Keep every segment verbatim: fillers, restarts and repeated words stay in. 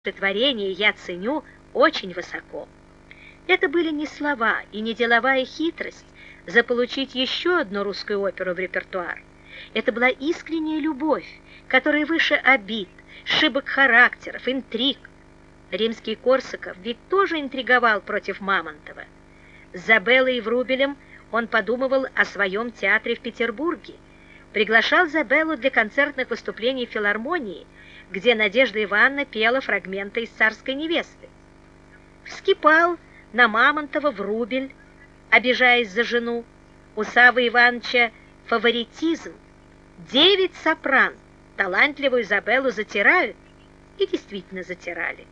творение я ценю очень высоко. Это были не слова и не деловая хитрость заполучить еще одну русскую оперу в репертуар. Это была искренняя любовь, которая выше обид, шибок характеров, интриг. Римский Корсаков ведь тоже интриговал против Мамонтова. С Забеллой и Врубелем он подумывал о своем театре в Петербурге, приглашал Забеллу для концертных выступлений в филармонии, где Надежда Ивановна пела фрагменты из «Царской невесты». Вскипал на Мамонтова Врубель, обижаясь за жену. У Саввы Ивановича фаворитизм. Девять сопран талантливую Изабеллу затирают, и действительно затирали.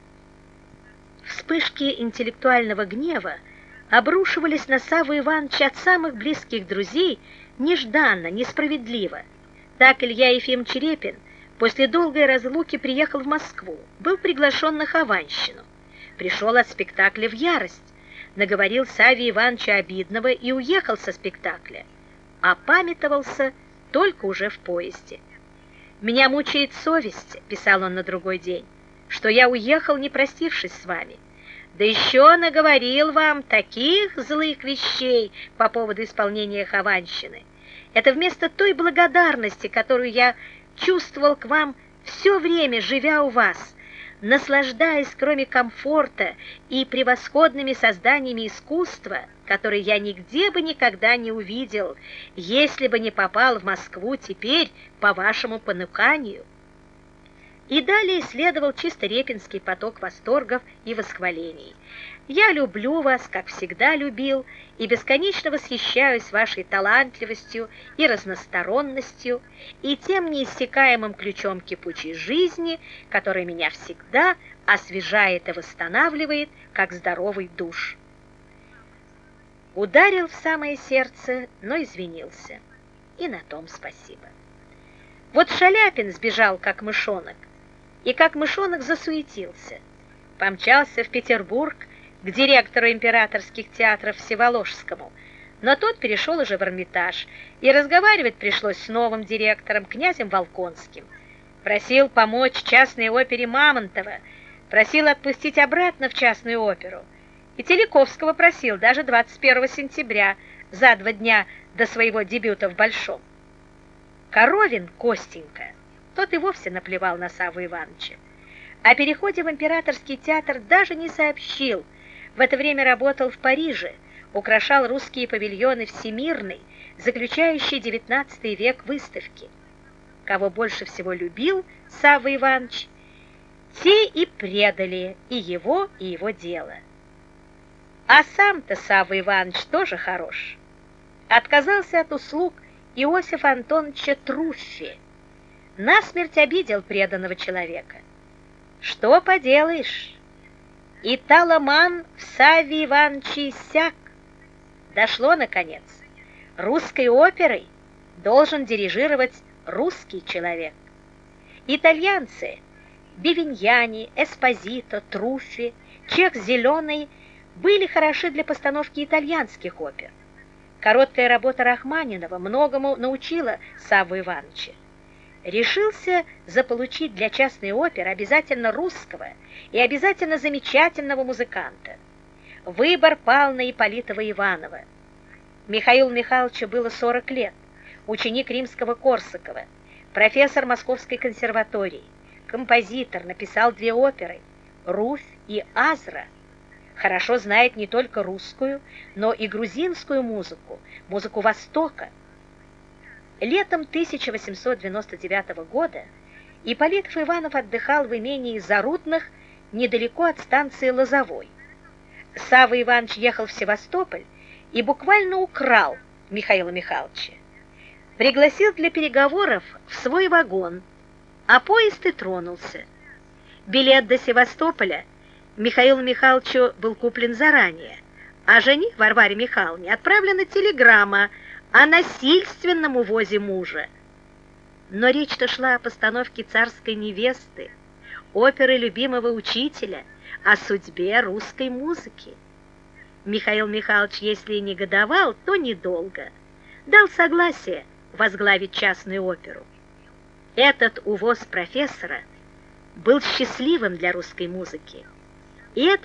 Вспышки интеллектуального гнева обрушивались на Савву Ивановича от самых близких друзей нежданно, несправедливо. Так Илья Ефимович Репин после долгой разлуки приехал в Москву, был приглашен на Хованщину, пришел от спектакля в ярость, наговорил Савве Ивановичу обидного и уехал со спектакля, опамятовался только уже в поезде. «Меня мучает совесть», — писал он на другой день, «что я уехал, не простившись с вами. Да еще наговорил вам таких злых вещей по поводу исполнения Хованщины. Это вместо той благодарности, которую я чувствовал к вам все время, живя у вас, наслаждаясь, кроме комфорта и превосходными созданиями искусства, которые я нигде бы никогда не увидел, если бы не попал в Москву теперь по вашему понуканию». И далее следовал чисто репинский поток восторгов и восхвалений. «Я люблю вас, как всегда любил, и бесконечно восхищаюсь вашей талантливостью и разносторонностью, и тем неиссякаемым ключом кипучей жизни, который меня всегда освежает и восстанавливает, как здоровый душ». Ударил в самое сердце, но извинился. И на том спасибо. Вот Шаляпин сбежал, как мышонок, и как мышонок засуетился. Помчался в Петербург к директору императорских театров Всеволожскому, но тот перешел уже в Эрмитаж, и разговаривать пришлось с новым директором, князем Волконским. Просил помочь частной опере Мамонтова, просил отпустить обратно в частную оперу. И Теляковского просил даже двадцать первого сентября, за два дня до своего дебюта в Большом. Коровин Костенька, тот и вовсе наплевал на Савву Ивановича. О переходе в императорский театр даже не сообщил. В это время работал в Париже, украшал русские павильоны Всемирной, заключающей девятнадцатый век выставки. Кого больше всего любил Савва Иванович, те и предали и его, и его дело. А сам-то Савва Иванович тоже хорош. Отказался от услуг Иосифа Антоновича Труффи, насмерть обидел преданного человека. Что поделаешь? И таломан в Савве Ивановиче иссяк. Дошло, наконец. Русской оперой должен дирижировать русский человек. Итальянцы Бивиньяни, Эспозито, Труффи, Чех Зеленый были хороши для постановки итальянских опер. Короткая работа Рахманинова многому научила Савву Ивановича. Решился заполучить для частной оперы обязательно русского и обязательно замечательного музыканта. Выбор пал на Ипполитова Иванова. Михаилу Михайловичу было сорок лет, ученик римского Корсакова, профессор Московской консерватории, композитор, написал две оперы «Руфь» и «Азра». Хорошо знает не только русскую, но и грузинскую музыку, музыку Востока. Летом тысяча восемьсот девяносто девятого года Ипполитов Иванов отдыхал в имении Зарудных недалеко от станции Лозовой. Савва Иванович ехал в Севастополь и буквально украл Михаила Михайловича. Пригласил для переговоров в свой вагон, а поезд и тронулся. Билет до Севастополя Михаилу Михайловичу был куплен заранее, а жене Варваре Михайловне отправлена телеграмма о насильственном увозе мужа. Но речь-то шла о постановке «Царской невесты», оперы любимого учителя, о судьбе русской музыки. Михаил Михайлович, если и негодовал, то недолго. Дал согласие возглавить частную оперу. Этот увоз профессора был счастливым для русской музыки. И это